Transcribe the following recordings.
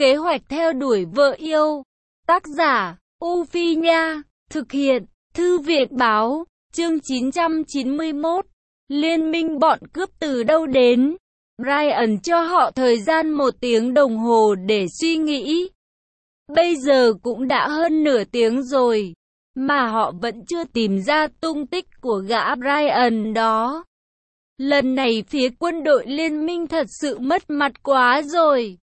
Kế hoạch theo đuổi vợ yêu. Tác giả, U Phi Nha. Thực hiện, Thư viện Báo. Chương 991. Liên minh bọn cướp từ đâu đến? Brian cho họ thời gian 1 tiếng đồng hồ để suy nghĩ. Bây giờ cũng đã hơn nửa tiếng rồi, mà họ vẫn chưa tìm ra tung tích của gã Brian đó. Lần này phía quân đội liên minh thật sự mất mặt quá rồi.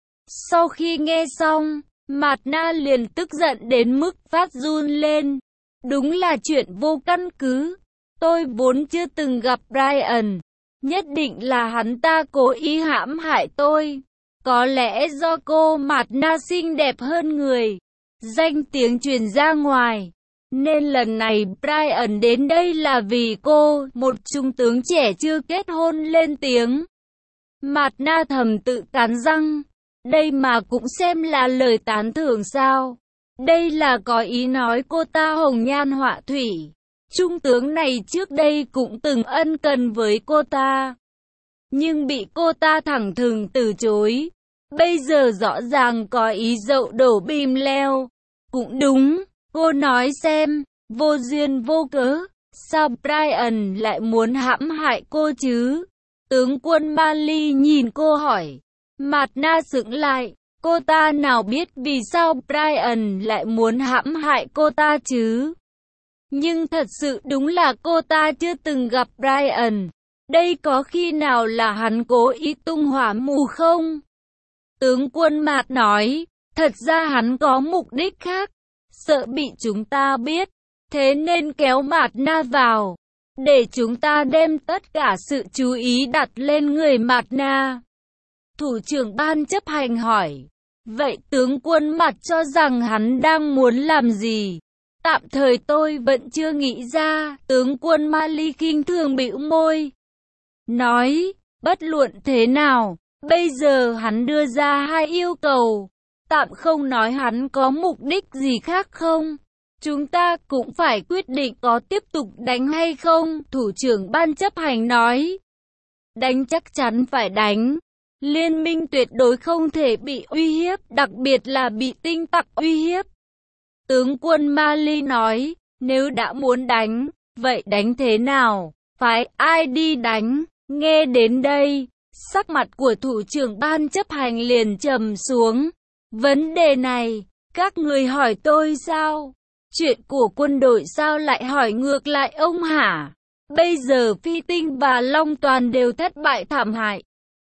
Sau khi nghe xong, Mạt Na liền tức giận đến mức phát run lên. Đúng là chuyện vô căn cứ. Tôi vốn chưa từng gặp Brian. Nhất định là hắn ta cố ý hãm hại tôi. Có lẽ do cô Mạt Na xinh đẹp hơn người, danh tiếng truyền ra ngoài, nên lần này Brian đến đây là vì cô. Một trung tướng trẻ chưa kết hôn lên tiếng. Mạt Na thầm tự cắn răng. Đây mà cũng xem là lời tán thưởng sao? Đây là có ý nói cô ta hồng nhan họa thủy. Trung tướng này trước đây cũng từng ân cần với cô ta, nhưng bị cô ta thẳng thừng từ chối. Bây giờ rõ ràng có ý dậu đổ bìm leo. Cũng đúng, cô nói xem, vô duyên vô cớ, sao Brian lại muốn hãm hại cô chứ? Tướng quân Mali nhìn cô hỏi. Mạt Na sững lại, cô ta nào biết vì sao Brian lại muốn hãm hại cô ta chứ? Nhưng thật sự đúng là cô ta chưa từng gặp Brian. Đây có khi nào là hắn cố ý tung hỏa mù không? Tướng quân Mạt nói, thật ra hắn có mục đích khác, sợ bị chúng ta biết, thế nên kéo Mạt Na vào, để chúng ta đem tất cả sự chú ý đặt lên người Mạt Na. Thủ trưởng ban chấp hành hỏi, vậy tướng quân Mạt cho rằng hắn đang muốn làm gì? Tạm thời tôi vẫn chưa nghĩ ra. Tướng quân Mali khinh thường bĩu môi, nói, bất luận thế nào, bây giờ hắn đưa ra 2 yêu cầu. Tạm không nói hắn có mục đích gì khác không, chúng ta cũng phải quyết định có tiếp tục đánh hay không. Thủ trưởng ban chấp hành nói, đánh chắc chắn phải đánh. Liên minh tuyệt đối không thể bị uy hiếp, đặc biệt là bị tinh tặc uy hiếp. Tướng quân Mali nói, nếu đã muốn đánh, vậy đánh thế nào? Phái ai đi đánh? Nghe đến đây, sắc mặt của thủ trưởng ban chấp hành liền trầm xuống. Vấn đề này, các người hỏi tôi sao? Chuyện của quân đội sao lại hỏi ngược lại ông hả? Bây giờ Phi Tinh và Long Toàn đều thất bại thảm hại.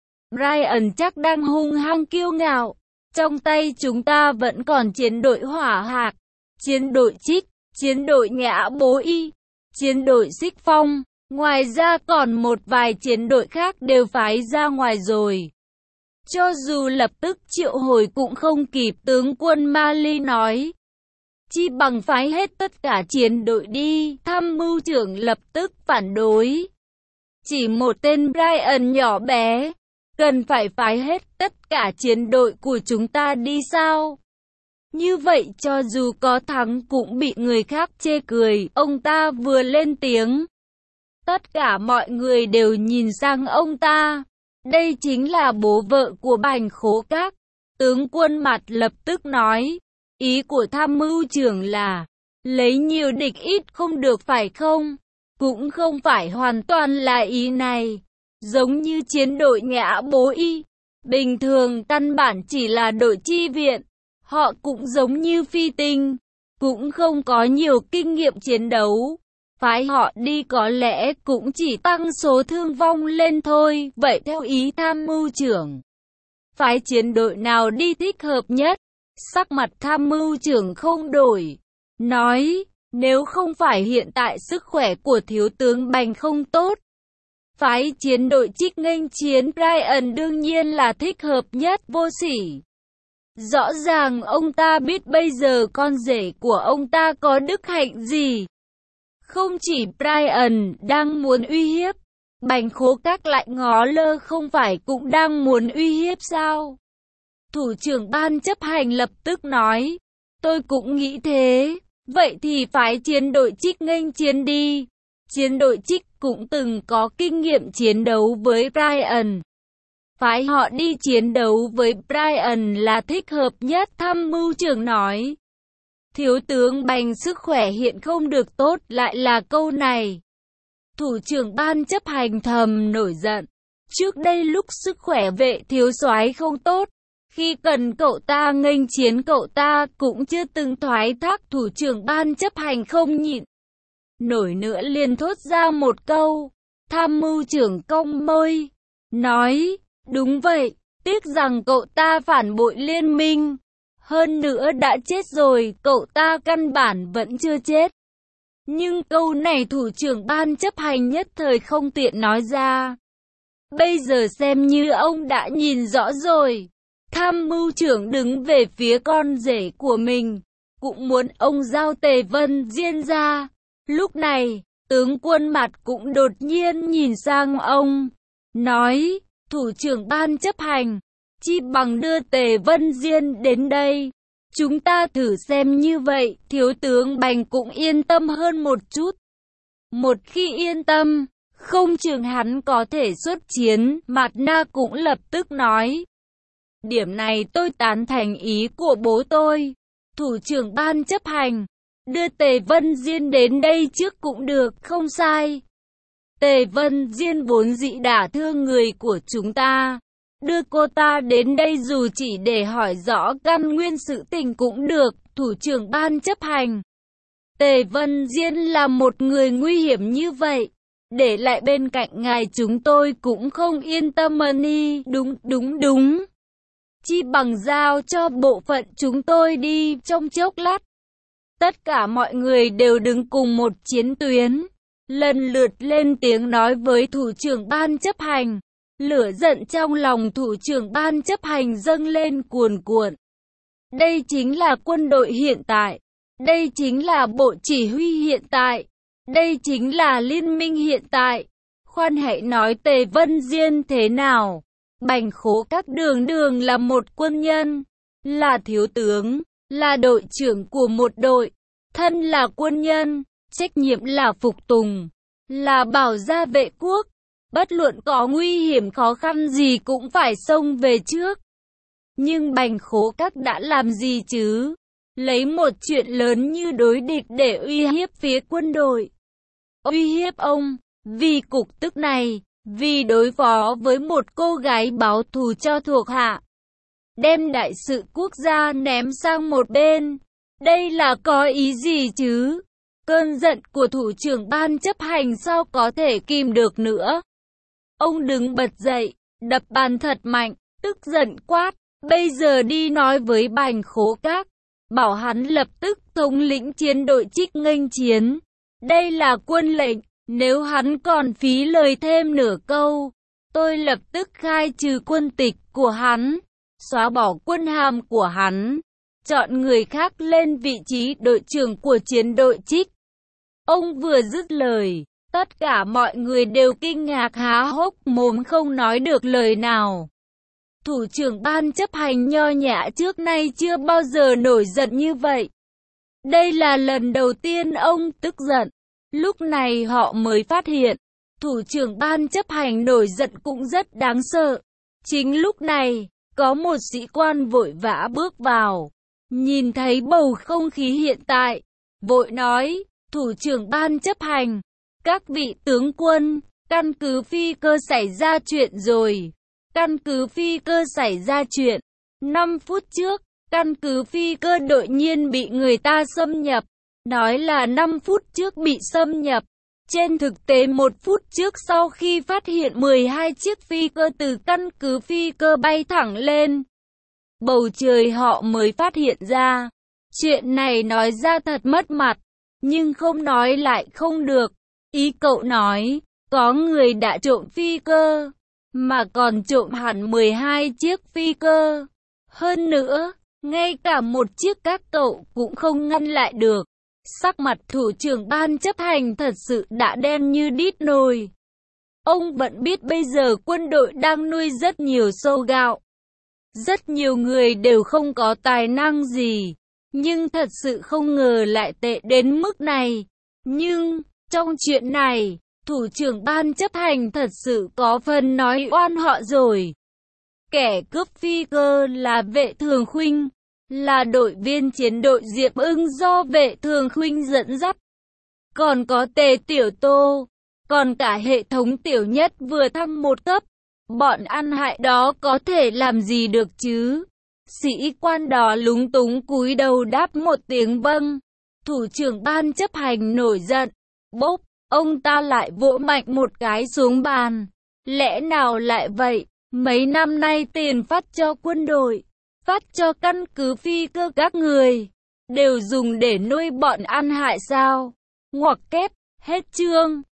Brian chắc đang hung hăng kiêu ngạo. Trong tay chúng ta vẫn còn chiến đội Hỏa Hạc, chiến đội Trích, chiến đội Nhã Bố Y, chiến đội Xích Phong. Ngoài ra còn một vài chiến đội khác đều phái ra ngoài rồi. Cho dù lập tức triệu hồi cũng không kịp. Tướng quân Mali nói, chi bằng phái hết tất cả chiến đội đi. Tham mưu trưởng lập tức phản đối. Chỉ một tên Brian nhỏ bé, cần phải phái hết tất cả chiến đội của chúng ta đi sao? Như vậy cho dù có thắng cũng bị người khác chê cười. Ông ta vừa lên tiếng, tất cả mọi người đều nhìn sang ông ta. Đây chính là bố vợ của Bành Khố Các. Tướng quân Mạt lập tức nói, ý của tham mưu trưởng là lấy nhiều địch ít không được phải không? Cũng không phải hoàn toàn là ý này. Giống như chiến đội Nhã Bố Y, bình thường căn bản chỉ là đội chi viện. Họ cũng giống như Phi Tinh, cũng không có nhiều kinh nghiệm chiến đấu. Phái họ đi có lẽ cũng chỉ tăng số thương vong lên thôi. Vậy theo ý tham mưu trưởng, phái chiến đội nào đi thích hợp nhất? Sắc mặt tham mưu trưởng không đổi, nói, nếu không phải hiện tại sức khỏe của thiếu tướng Bành không tốt, phái chiến đội Trích nghênh chiến Brian đương nhiên là thích hợp nhất. Vô sỉ. Rõ ràng ông ta biết bây giờ con rể của ông ta có đức hạnh gì. Không chỉ Brian đang muốn uy hiếp, Bành Khố Các lại ngó lơ không phải cũng đang muốn uy hiếp sao? Thủ trưởng ban chấp hành lập tức nói, tôi cũng nghĩ thế. Vậy thì phái chiến đội Trích nghênh chiến đi. Chiến đội Trích cũng từng có kinh nghiệm chiến đấu với Brian. phái họ đi chiến đấu với Brian là thích hợp nhất, tham mưu trưởng nói. Thiếu tướng Bành sức khỏe hiện không được tốt, lại là câu này. Thủ trưởng ban chấp hành thầm nổi giận. Trước đây lúc sức khỏe vệ thiếu soái không tốt, khi cần cậu ta nghênh chiến cậu ta cũng chưa từng thoái thác. Thủ trưởng ban chấp hành không nhịn nổi nữa liền thốt ra một câu. Tham mưu trưởng cong môi, nói, đúng vậy, tiếc rằng cậu ta phản bội liên minh. Hơn nữa đã chết rồi, cậu ta căn bản vẫn chưa chết. Nhưng câu này thủ trưởng ban chấp hành nhất thời không tiện nói ra. Bây giờ xem như ông đã nhìn rõ rồi. Tham mưu trưởng đứng về phía con rể của mình, cũng muốn ông giao Tề Vân Diên ra. Lúc này, tướng quân Mặt cũng đột nhiên nhìn sang ông, nói, thủ trưởng ban chấp hành, chi bằng đưa Tề Vân Diên đến đây. Chúng ta thử xem, như vậy, thiếu tướng Bành cũng yên tâm hơn một chút. Một khi yên tâm, không chừng hắn có thể xuất chiến. Mạt Na cũng lập tức nói, điểm này tôi tán thành ý của bố tôi. Thủ trưởng ban chấp hành, đưa Tề Vân Diên đến đây trước cũng được, không sai. Tề Vân Diên vốn dĩ đả thương người của chúng ta. Đưa cô ta đến đây dù chỉ để hỏi rõ căn nguyên sự tình cũng được. Thủ trưởng ban chấp hành, Tề Vân Diên là một người nguy hiểm như vậy, để lại bên cạnh ngài chúng tôi cũng không yên tâm. Đúng. Chi bằng giao cho bộ phận chúng tôi đi. Trong chốc lát, tất cả mọi người đều đứng cùng một chiến tuyến, lần lượt lên tiếng nói với thủ trưởng ban chấp hành. Lửa giận trong lòng thủ trưởng ban chấp hành dâng lên cuồn cuộn. Đây chính là quân đội hiện tại. Đây chính là bộ chỉ huy hiện tại. Đây chính là liên minh hiện tại. Khoan hãy nói Tề Vân Diên thế nào. Bành Khố Các đường là một quân nhân, là thiếu tướng, là đội trưởng của một đội. Thân là quân nhân, trách nhiệm là phục tùng, là bảo gia vệ quốc. Bất luận có nguy hiểm khó khăn gì cũng phải xông về trước. Nhưng Bành Khố Các đã làm gì chứ? Lấy một chuyện lớn như đối địch để uy hiếp phía quân đội. Uy hiếp ông, vì cục tức này, vì đối phó với một cô gái báo thù cho thuộc hạ. Đem đại sự quốc gia ném sang một bên. Đây là có ý gì chứ? Cơn giận của thủ trưởng ban chấp hành sao có thể kìm được nữa? Ông đứng bật dậy, đập bàn thật mạnh, tức giận quát, bây giờ đi nói với Bành Khố Các, bảo hắn lập tức thống lĩnh chiến đội Trích nghênh chiến. Đây là quân lệnh, nếu hắn còn phí lời thêm nửa câu, tôi lập tức khai trừ quân tịch của hắn, xóa bỏ quân hàm của hắn, chọn người khác lên vị trí đội trưởng của chiến đội Trích. Ông vừa dứt lời, tất cả mọi người đều kinh ngạc há hốc mồm không nói được lời nào. Thủ trưởng ban chấp hành nho nhã trước nay chưa bao giờ nổi giận như vậy. Đây là lần đầu tiên ông tức giận. Lúc này họ mới phát hiện, thủ trưởng ban chấp hành nổi giận cũng rất đáng sợ. Chính lúc này, có một sĩ quan vội vã bước vào, nhìn thấy bầu không khí hiện tại, vội nói, thủ trưởng ban chấp hành, các vị tướng quân, căn cứ phi cơ xảy ra chuyện rồi. Căn cứ phi cơ xảy ra chuyện. 5 phút trước, căn cứ phi cơ đột nhiên bị người ta xâm nhập. Nói là 5 phút trước bị xâm nhập. Trên thực tế 1 phút trước sau khi phát hiện 12 chiếc phi cơ từ căn cứ phi cơ bay thẳng lên bầu trời họ mới phát hiện ra. Chuyện này nói ra thật mất mặt, nhưng không nói lại không được. Ý cậu nói, có người đã trộm phi cơ, mà còn trộm hẳn 12 chiếc phi cơ. Hơn nữa, ngay cả một chiếc các cậu cũng không ngăn lại được. Sắc mặt thủ trưởng ban chấp hành thật sự đã đen như đít nồi. Ông vẫn biết bây giờ quân đội đang nuôi rất nhiều sâu gạo. Rất nhiều người đều không có tài năng gì, nhưng thật sự không ngờ lại tệ đến mức này. Nhưng, trong chuyện này, thủ trưởng ban chấp hành thật sự có phần nói oan họ rồi. Kẻ cướp phi cơ là Vệ Thường Khuynh, là đội viên chiến đội Diệp Ưng do Vệ Thường Khuynh dẫn dắt. Còn có Tề Tiểu Tô, còn cả hệ thống Tiểu Nhất vừa thăng một cấp. Bọn ăn hại đó có thể làm gì được chứ? Sĩ quan đó lúng túng cúi đầu đáp một tiếng vâng. Thủ trưởng ban chấp hành nổi giận. Bốp, ông ta lại vỗ mạnh một cái xuống bàn. Lẽ nào lại vậy? Mấy năm nay tiền phát cho quân đội, phát cho căn cứ phi cơ các người, đều dùng để nuôi bọn ăn hại sao? Ngoặc kép, hết chương.